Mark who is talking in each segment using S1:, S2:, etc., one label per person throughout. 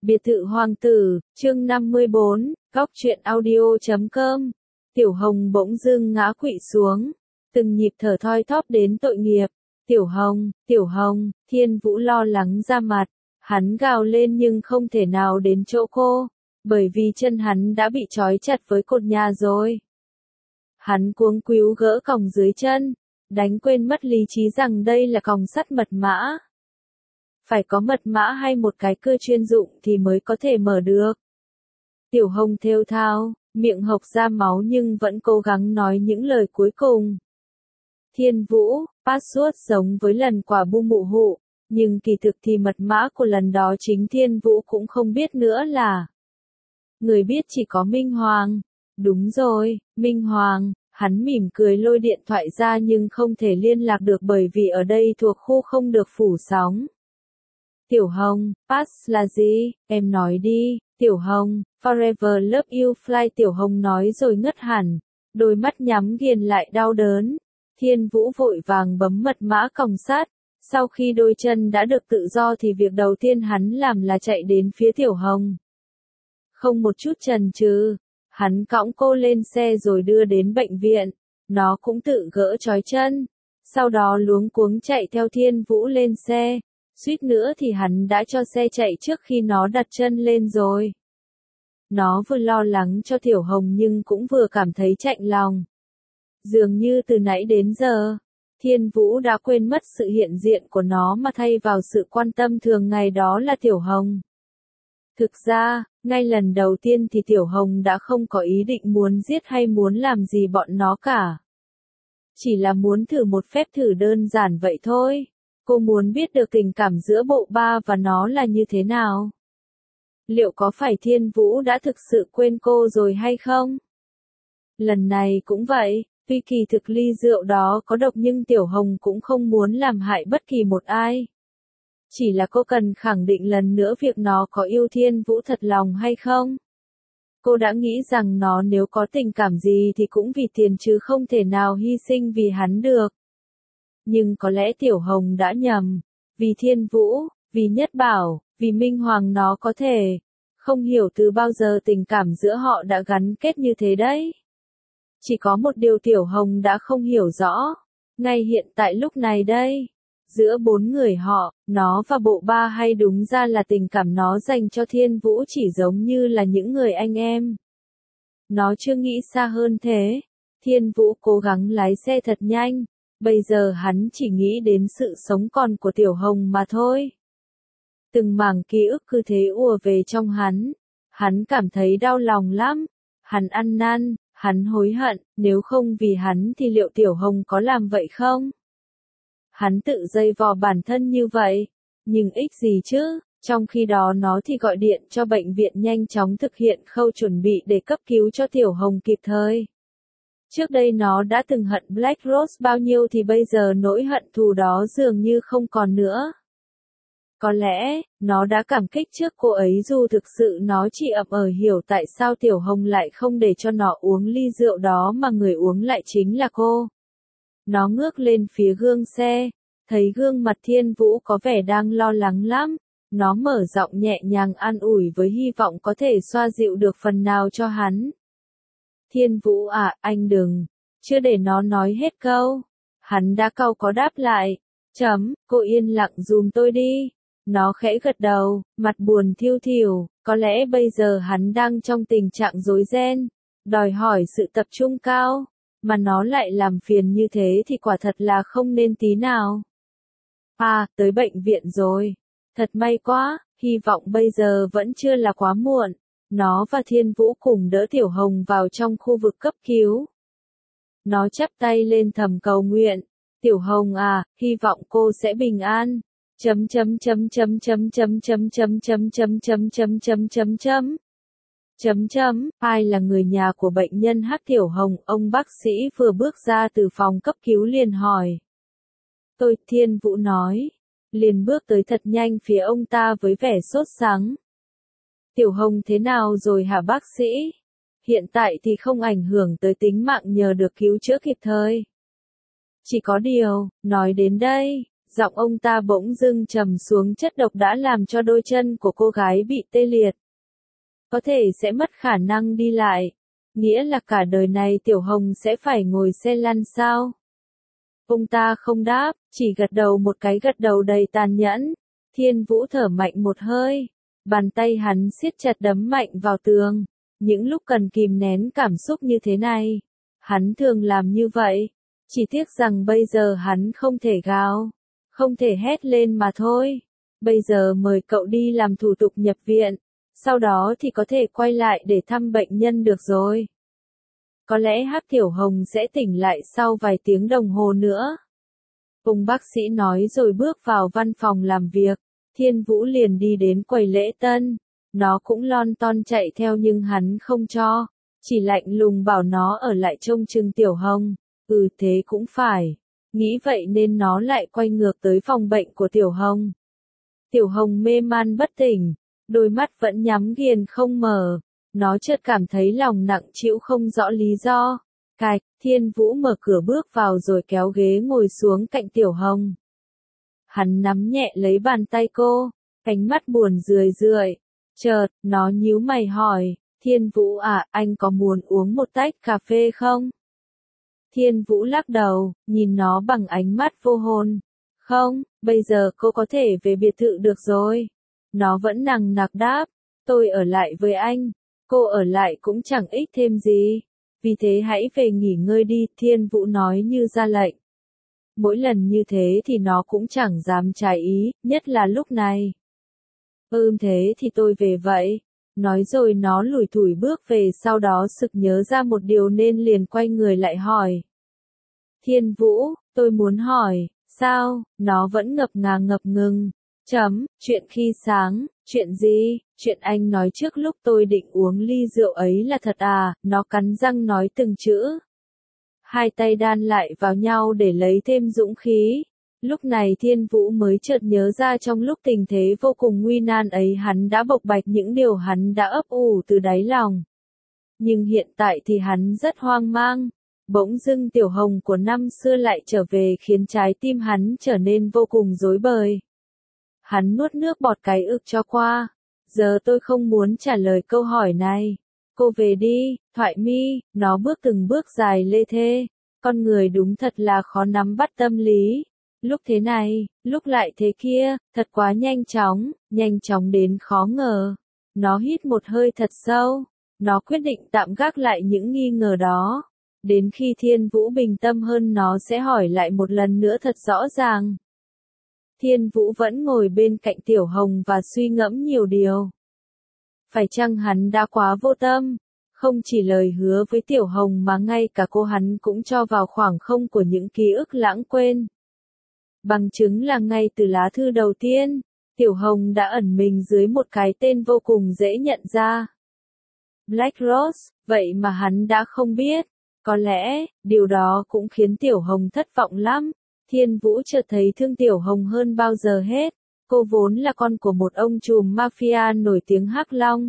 S1: Biệt thự hoàng tử, chương 54, góc truyện audio.com. Tiểu Hồng bỗng dưng ngã quỵ xuống, từng nhịp thở thoi thóp đến tội nghiệp. Tiểu Hồng, Thiên Vũ lo lắng ra mặt, hắn gào lên nhưng không thể nào đến chỗ cô, bởi vì chân hắn đã bị trói chặt với cột nhà rồi. Hắn cuống quýu gỡ còng dưới chân, đánh quên mất lý trí rằng đây là còng sắt mật mã. Phải có mật mã hay một cái cưa chuyên dụng thì mới có thể mở được. Tiểu Hồng thều thào, miệng hộc ra máu nhưng vẫn cố gắng nói những lời cuối cùng. Thiên Vũ, password giống với lần quả bu mụ hụ, nhưng kỳ thực thì mật mã của lần đó chính Thiên Vũ cũng không biết nữa là. Người biết chỉ có Minh Hoàng. Đúng rồi, Minh Hoàng. Hắn mỉm cười lôi điện thoại ra nhưng không thể liên lạc được bởi vì ở đây thuộc khu không được phủ sóng. Tiểu Hồng, pass là gì? Em nói đi. Tiểu Hồng, forever love you fly. Tiểu Hồng nói rồi ngất hẳn, đôi mắt nhắm nghiền lại đau đớn. Thiên Vũ vội vàng bấm mật mã còng sắt. Sau khi đôi chân đã được tự do thì việc đầu tiên hắn làm là chạy đến phía Tiểu Hồng. Không một chút chần chừ, hắn cõng cô lên xe rồi đưa đến bệnh viện. Nó cũng tự gỡ trói chân. Sau đó luống cuống chạy theo Thiên Vũ lên xe. Suýt nữa thì hắn đã cho xe chạy trước khi nó đặt chân lên rồi. Nó vừa lo lắng cho Tiểu Hồng nhưng cũng vừa cảm thấy chạnh lòng. Dường như từ nãy đến giờ, Thiên Vũ đã quên mất sự hiện diện của nó mà thay vào sự quan tâm thường ngày đó là Tiểu Hồng. Thực ra, ngay lần đầu tiên thì Tiểu Hồng đã không có ý định muốn giết hay muốn làm gì bọn nó cả. Chỉ là muốn thử một phép thử đơn giản vậy thôi. Cô muốn biết được tình cảm giữa bộ ba và nó là như thế nào. Liệu có phải Thiên Vũ đã thực sự quên cô rồi hay không? Lần này cũng vậy, tuy kỳ thực ly rượu đó có độc nhưng Tiểu Hồng cũng không muốn làm hại bất kỳ một ai. Chỉ là cô cần khẳng định lần nữa việc nó có yêu Thiên Vũ thật lòng hay không. Cô đã nghĩ rằng nó nếu có tình cảm gì thì cũng vì tiền chứ không thể nào hy sinh vì hắn được. Nhưng có lẽ Tiểu Hồng đã nhầm. Vì Thiên Vũ, vì Nhất Bảo, vì Minh Hoàng nó có thể. Không hiểu từ bao giờ tình cảm giữa họ đã gắn kết như thế đấy. Chỉ có một điều Tiểu Hồng đã không hiểu rõ. Ngay hiện tại lúc này đây. Giữa bốn người họ, nó và bộ ba hay đúng ra là tình cảm nó dành cho Thiên Vũ chỉ giống như là những người anh em. Nó chưa nghĩ xa hơn thế. Thiên Vũ cố gắng lái xe thật nhanh. Bây giờ hắn chỉ nghĩ đến sự sống còn của Tiểu Hồng mà thôi. Từng mảng ký ức cứ thế ùa về trong hắn. Hắn cảm thấy đau lòng lắm. Hắn ăn năn, hắn hối hận, nếu không vì hắn thì liệu Tiểu Hồng có làm vậy không? Hắn tự dây vò bản thân như vậy. Nhưng ích gì chứ, trong khi đó nó thì gọi điện cho bệnh viện nhanh chóng thực hiện khâu chuẩn bị để cấp cứu cho Tiểu Hồng kịp thời. Trước đây nó đã từng hận Black Rose bao nhiêu thì bây giờ nỗi hận thù đó dường như không còn nữa. Có lẽ, nó đã cảm kích trước cô ấy dù thực sự nó chỉ ậm hiểu tại sao Tiểu Hồng lại không để cho nó uống ly rượu đó mà người uống lại chính là cô. Nó ngước lên phía gương xe, thấy gương mặt Thiên Vũ có vẻ đang lo lắng lắm. Nó mở giọng nhẹ nhàng an ủi với hy vọng có thể xoa dịu được phần nào cho hắn. Thiên Vũ à, anh đừng. Chưa để nó nói hết câu. Hắn đã cau có đáp lại. Cô yên lặng dùm tôi đi. Nó khẽ gật đầu, mặt buồn thiêu thiểu. Có lẽ bây giờ hắn đang trong tình trạng rối ren, đòi hỏi sự tập trung cao. Mà nó lại làm phiền như thế thì quả thật là không nên tí nào. À, tới bệnh viện rồi. Thật may quá, hy vọng bây giờ vẫn chưa là quá muộn. Nó và Thiên Vũ cùng đỡ Tiểu Hồng vào trong khu vực cấp cứu. Nó chắp tay lên thầm cầu nguyện. Tiểu Hồng à, hy vọng cô sẽ bình an. Ai là người nhà của bệnh nhân Hắc Tiểu Hồng? Ông bác sĩ vừa bước ra từ phòng cấp cứu liền hỏi. Tôi, Thiên Vũ nói. Liền bước tới thật nhanh phía ông ta với vẻ sốt sắng. Tiểu Hồng thế nào rồi hả bác sĩ? Hiện tại thì không ảnh hưởng tới tính mạng nhờ được cứu chữa kịp thời. Chỉ có điều, nói đến đây, Giọng ông ta bỗng dưng trầm xuống, chất độc đã làm cho đôi chân của cô gái bị tê liệt. Có thể sẽ mất khả năng đi lại. Nghĩa là cả đời này Tiểu Hồng sẽ phải ngồi xe lăn sao? Ông ta không đáp, chỉ gật đầu một cái gật đầu đầy tàn nhẫn. Thiên Vũ thở mạnh một hơi. Bàn tay hắn siết chặt đấm mạnh vào tường. Những lúc cần kìm nén cảm xúc như thế này, hắn thường làm như vậy. Chỉ tiếc rằng bây giờ hắn không thể gào, không thể hét lên mà thôi. Bây giờ mời cậu đi làm thủ tục nhập viện, sau đó thì có thể quay lại để thăm bệnh nhân được rồi. Có lẽ Hắc Tiểu Hồng sẽ tỉnh lại sau vài tiếng đồng hồ nữa. Ông bác sĩ nói rồi bước vào văn phòng làm việc. Thiên Vũ liền đi đến quầy lễ tân. Nó cũng lon ton chạy theo nhưng hắn không cho. Chỉ lạnh lùng bảo nó ở lại trông chừng Tiểu Hồng. Thế cũng phải. Nghĩ vậy nên nó lại quay ngược tới phòng bệnh của Tiểu Hồng. Tiểu Hồng mê man bất tỉnh. Đôi mắt vẫn nhắm nghiền không mở. Nó chợt cảm thấy lòng nặng trĩu không rõ lý do. Cạch, Thiên Vũ mở cửa bước vào rồi kéo ghế ngồi xuống cạnh Tiểu Hồng. Hắn nắm nhẹ lấy bàn tay cô, ánh mắt buồn rười rượi. Chợt, nó nhíu mày hỏi, Thiên Vũ à, anh có muốn uống một tách cà phê không? Thiên Vũ lắc đầu, nhìn nó bằng ánh mắt vô hồn. Không, bây giờ cô có thể về biệt thự được rồi. Nó vẫn nằng nặc đáp, tôi ở lại với anh. Cô ở lại cũng chẳng ích thêm gì. Vì thế hãy về nghỉ ngơi đi, Thiên Vũ nói như ra lệnh. Mỗi lần như thế thì nó cũng chẳng dám trái ý, nhất là lúc này. Thế thì tôi về vậy. Nói rồi nó lủi thủi bước về, sau đó sực nhớ ra một điều nên liền quay người lại hỏi. Thiên Vũ, tôi muốn hỏi, sao? Nó vẫn ngập ngàng ngập ngừng. Chuyện khi sáng, chuyện gì? Chuyện anh nói trước lúc tôi định uống ly rượu ấy là thật à? Nó cắn răng nói từng chữ. Hai tay đan lại vào nhau để lấy thêm dũng khí. Lúc này Thiên Vũ mới chợt nhớ ra trong lúc tình thế vô cùng nguy nan ấy hắn đã bộc bạch những điều hắn đã ấp ủ từ đáy lòng. Nhưng hiện tại thì hắn rất hoang mang. Bỗng dưng Tiểu Hồng của năm xưa lại trở về khiến trái tim hắn trở nên vô cùng rối bời. Hắn nuốt nước bọt cái ực cho qua. Giờ tôi không muốn trả lời câu hỏi này. Cô về đi, Thoại Mi, nó bước từng bước dài lê thê. Con người đúng thật là khó nắm bắt tâm lý. Lúc thế này, lúc lại thế kia, thật quá nhanh chóng đến khó ngờ. Nó hít một hơi thật sâu. Nó quyết định tạm gác lại những nghi ngờ đó. Đến khi Thiên Vũ bình tâm hơn nó sẽ hỏi lại một lần nữa thật rõ ràng. Thiên Vũ vẫn ngồi bên cạnh Tiểu Hồng và suy ngẫm nhiều điều. Phải chăng hắn đã quá vô tâm? Không chỉ lời hứa với Tiểu Hồng mà ngay cả cô hắn cũng cho vào khoảng không của những ký ức lãng quên. Bằng chứng là ngay từ lá thư đầu tiên, Tiểu Hồng đã ẩn mình dưới một cái tên vô cùng dễ nhận ra. Black Rose, vậy mà hắn đã không biết. Có lẽ, điều đó cũng khiến Tiểu Hồng thất vọng lắm. Thiên Vũ chợt thấy thương Tiểu Hồng hơn bao giờ hết. Cô vốn là con của một ông trùm mafia nổi tiếng Hắc Long.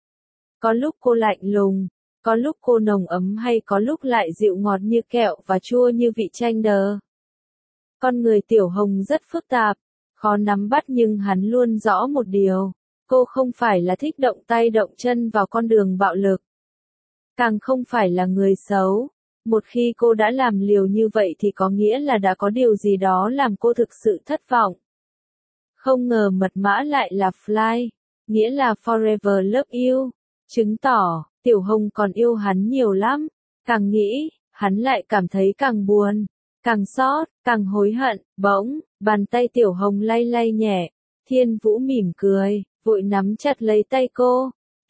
S1: Có lúc cô lạnh lùng, có lúc cô nồng ấm hay có lúc lại dịu ngọt như kẹo và chua như vị chanh đờ. Con người Tiểu Hồng rất phức tạp, khó nắm bắt nhưng hắn luôn rõ một điều. Cô không phải là thích động tay động chân vào con đường bạo lực. Càng không phải là người xấu. Một khi cô đã làm liều như vậy thì có nghĩa là đã có điều gì đó làm cô thực sự thất vọng. Không ngờ mật mã lại là Fly, nghĩa là Forever Love You, chứng tỏ, Tiểu Hồng còn yêu hắn nhiều lắm. Càng nghĩ, hắn lại cảm thấy càng buồn, càng xót, càng hối hận. Bỗng, bàn tay Tiểu Hồng lay lay nhẹ, Thiên Vũ mỉm cười, vội nắm chặt lấy tay cô.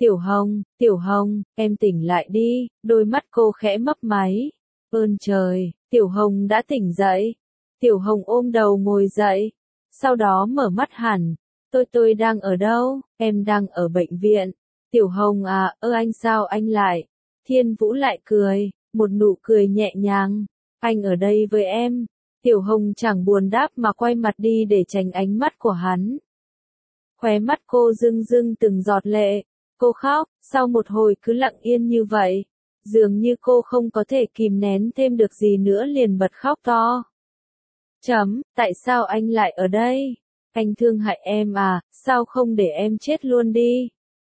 S1: Tiểu Hồng, em tỉnh lại đi, đôi mắt cô khẽ mấp máy. Ơn trời, Tiểu Hồng đã tỉnh dậy. Tiểu Hồng ôm đầu ngồi dậy, sau đó mở mắt hẳn. Tôi đang ở đâu? Em đang ở bệnh viện. Tiểu Hồng à, anh sao anh lại? Thiên Vũ lại cười, một nụ cười nhẹ nhàng. Anh ở đây với em. Tiểu Hồng chẳng buồn đáp mà quay mặt đi để tránh ánh mắt của hắn. Khóe mắt cô rưng rưng từng giọt lệ. Cô khóc, sau một hồi cứ lặng yên như vậy. Dường như cô không có thể kìm nén thêm được gì nữa liền bật khóc to. Tại sao anh lại ở đây? Anh thương hại em à, sao không để em chết luôn đi?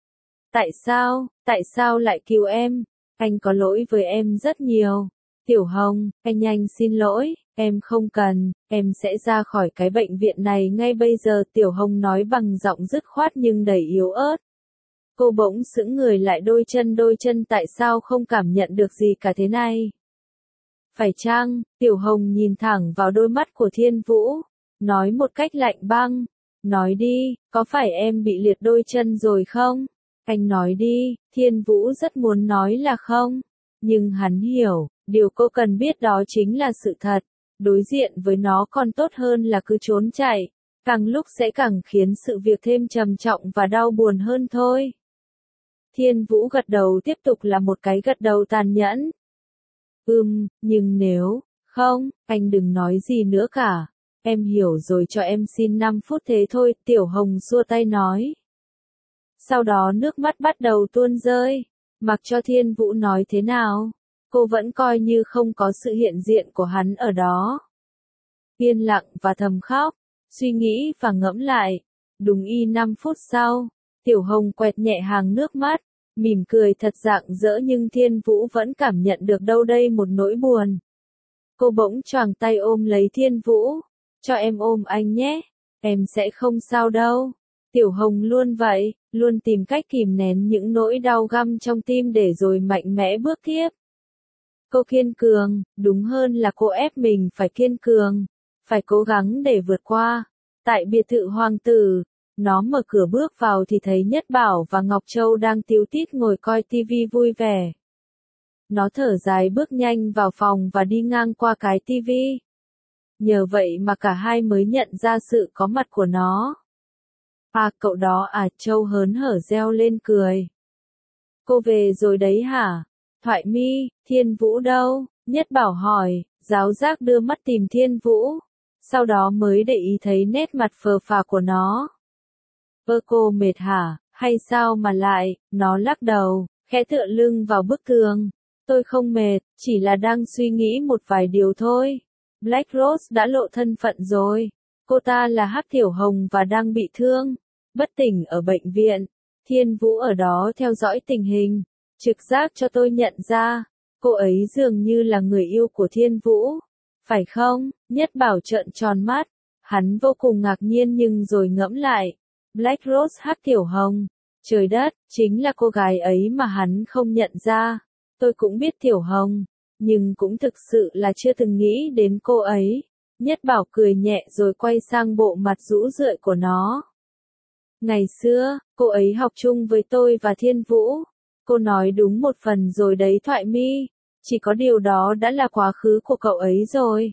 S1: Tại sao lại cứu em? Anh có lỗi với em rất nhiều. Tiểu Hồng, anh nhanh xin lỗi, em không cần, em sẽ ra khỏi cái bệnh viện này ngay bây giờ. Tiểu Hồng nói bằng giọng dứt khoát nhưng đầy yếu ớt. Cô bỗng sững người lại, đôi chân tại sao không cảm nhận được gì cả thế này? Phải chăng? Tiểu Hồng nhìn thẳng vào đôi mắt của Thiên Vũ, nói một cách lạnh băng. Nói đi, có phải em bị liệt đôi chân rồi không? Anh nói đi. Thiên Vũ rất muốn nói là không. Nhưng hắn hiểu, điều cô cần biết đó chính là sự thật. Đối diện với nó còn tốt hơn là cứ trốn chạy. Càng lúc sẽ càng khiến sự việc thêm trầm trọng và đau buồn hơn thôi. Thiên Vũ gật đầu, tiếp tục là một cái gật đầu tàn nhẫn. Nhưng nếu, không, anh đừng nói gì nữa cả. Em hiểu rồi, cho em xin 5 phút thế thôi. Tiểu Hồng xua tay nói. Sau đó nước mắt bắt đầu tuôn rơi. Mặc cho Thiên Vũ nói thế nào, cô vẫn coi như không có sự hiện diện của hắn ở đó. Yên lặng và thầm khóc, suy nghĩ và ngẫm lại. Đúng 5 phút sau, Tiểu Hồng quẹt nhẹ hàng nước mắt, mỉm cười thật rạng rỡ, nhưng Thiên Vũ vẫn cảm nhận được đâu đây một nỗi buồn. Cô bỗng choàng tay ôm lấy Thiên Vũ. Cho em ôm anh nhé, em sẽ không sao đâu. Tiểu Hồng luôn vậy, luôn tìm cách kìm nén những nỗi đau găm trong tim để rồi mạnh mẽ bước tiếp. Cô kiên cường, đúng hơn là cô ép mình phải kiên cường, phải cố gắng để vượt qua. Tại biệt thự hoàng tử, nó mở cửa bước vào thì thấy Nhất Bảo và Ngọc Châu đang tíu tít ngồi coi tivi vui vẻ. Nó thở dài bước nhanh vào phòng và đi ngang qua cái tivi. Nhờ vậy mà cả hai mới nhận ra sự có mặt của nó. À, cậu đó à? Châu hớn hở reo lên cười. Cô về rồi đấy hả? Thoại Mi, Thiên Vũ đâu? Nhất Bảo hỏi, giáo giác đưa mắt tìm Thiên Vũ. Sau đó mới để ý thấy nét mặt phờ phạc của nó. Cô mệt hả? Hay sao mà lại? Nó lắc đầu, khẽ tựa lưng vào bức tường. Tôi không mệt, chỉ là đang suy nghĩ một vài điều thôi. Black Rose đã lộ thân phận rồi. Cô ta là Hắc Tiểu Hồng và đang bị thương, bất tỉnh ở bệnh viện. Thiên Vũ ở đó theo dõi tình hình. Trực giác cho tôi nhận ra, cô ấy dường như là người yêu của Thiên Vũ. Phải không? Nhất Bảo trợn tròn mắt. Hắn vô cùng ngạc nhiên nhưng rồi ngẫm lại. Black Rose, Hắc Tiểu Hồng. Trời đất, chính là cô gái ấy mà hắn không nhận ra. Tôi cũng biết Tiểu Hồng, nhưng cũng thực sự là chưa từng nghĩ đến cô ấy. Nhất Bảo cười nhẹ rồi quay sang bộ mặt rũ rượi của nó. Ngày xưa, cô ấy học chung với tôi và Thiên Vũ. Cô nói đúng một phần rồi đấy Thoại Mi. Chỉ có điều đó đã là quá khứ của cậu ấy rồi.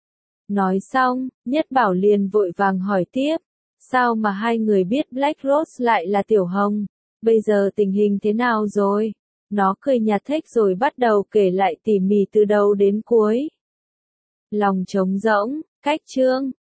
S1: Nói xong, Nhất Bảo liền vội vàng hỏi tiếp. Sao mà hai người biết Black Rose lại là Tiểu Hồng? Bây giờ tình hình thế nào rồi? Nó cười nhạt thếch rồi bắt đầu kể lại tỉ mỉ từ đầu đến cuối. Lòng trống rỗng, cách chương,